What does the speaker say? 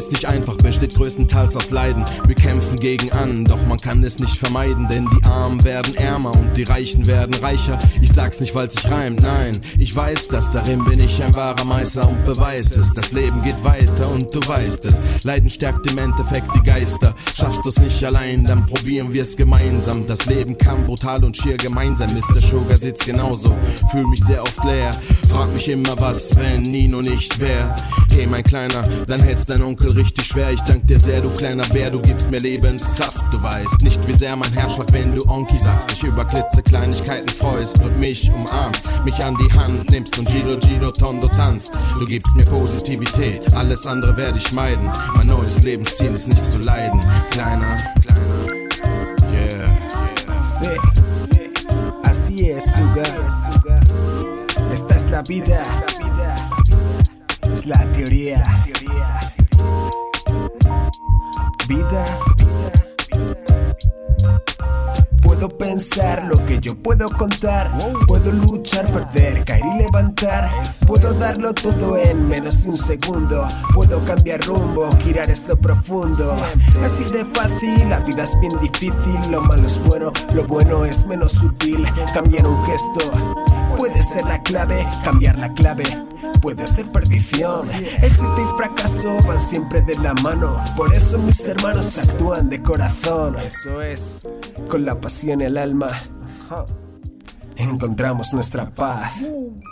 ist nicht einfach, besteht größtenteils aus Leiden. Wir kämpfen gegen an, doch man kann es nicht vermeiden, denn die Armen werden ärmer und die Reichen werden reicher. Ich sag's nicht, weil's sich reimt, nein, ich weiß das, darin bin ich ein wahrer Meister und beweis es. Das Leben geht weiter und du weißt es. Leiden stärkt im Endeffekt die Geister. Schaffst du's nicht allein, dann probieren wir's gemeinsam. Das Leben kann brutal und schier gemein sein. Mr. Sugar sitzt genauso, fühl mich sehr oft leer. Frag mich immer was, wenn Nino nicht wär. Hey mein Kleiner, dann hätt's dein Onkel richtig schwer. Ich dank dir sehr, du kleiner Bär, du gibst mir Lebenskraft. Du weißt nicht, wie sehr mein Herz schlägt, wenn du Onki sagst. Dich über Klitzekleinigkeiten freust und mich umarmst, mich an die Hand nimmst und Giro Giro Tondo tanzt. Du gibst mir Positivität, alles andere werde ich meiden. Mein neues Lebensziel ist nicht zu leiden. Kleiner, yeah. Sí, así es, Sugar. Esta es la vida, es la teoría. Vida. Puedo pensar lo que yo puedo contar. Puedo luchar, perder, caer y levantar. Puedo darlo todo en menos de un segundo. Puedo cambiar rumbo, girar es lo profundo. Así de fácil, la vida es bien difícil. Lo malo es bueno, lo bueno es menos sutil. Cambiar un gesto puede ser la clave, cambiar la clave puede ser perdición. Éxito y fracaso van siempre de la mano. Por eso mis hermanos actúan de corazón. Eso es, con la pasión en el alma encontramos nuestra paz.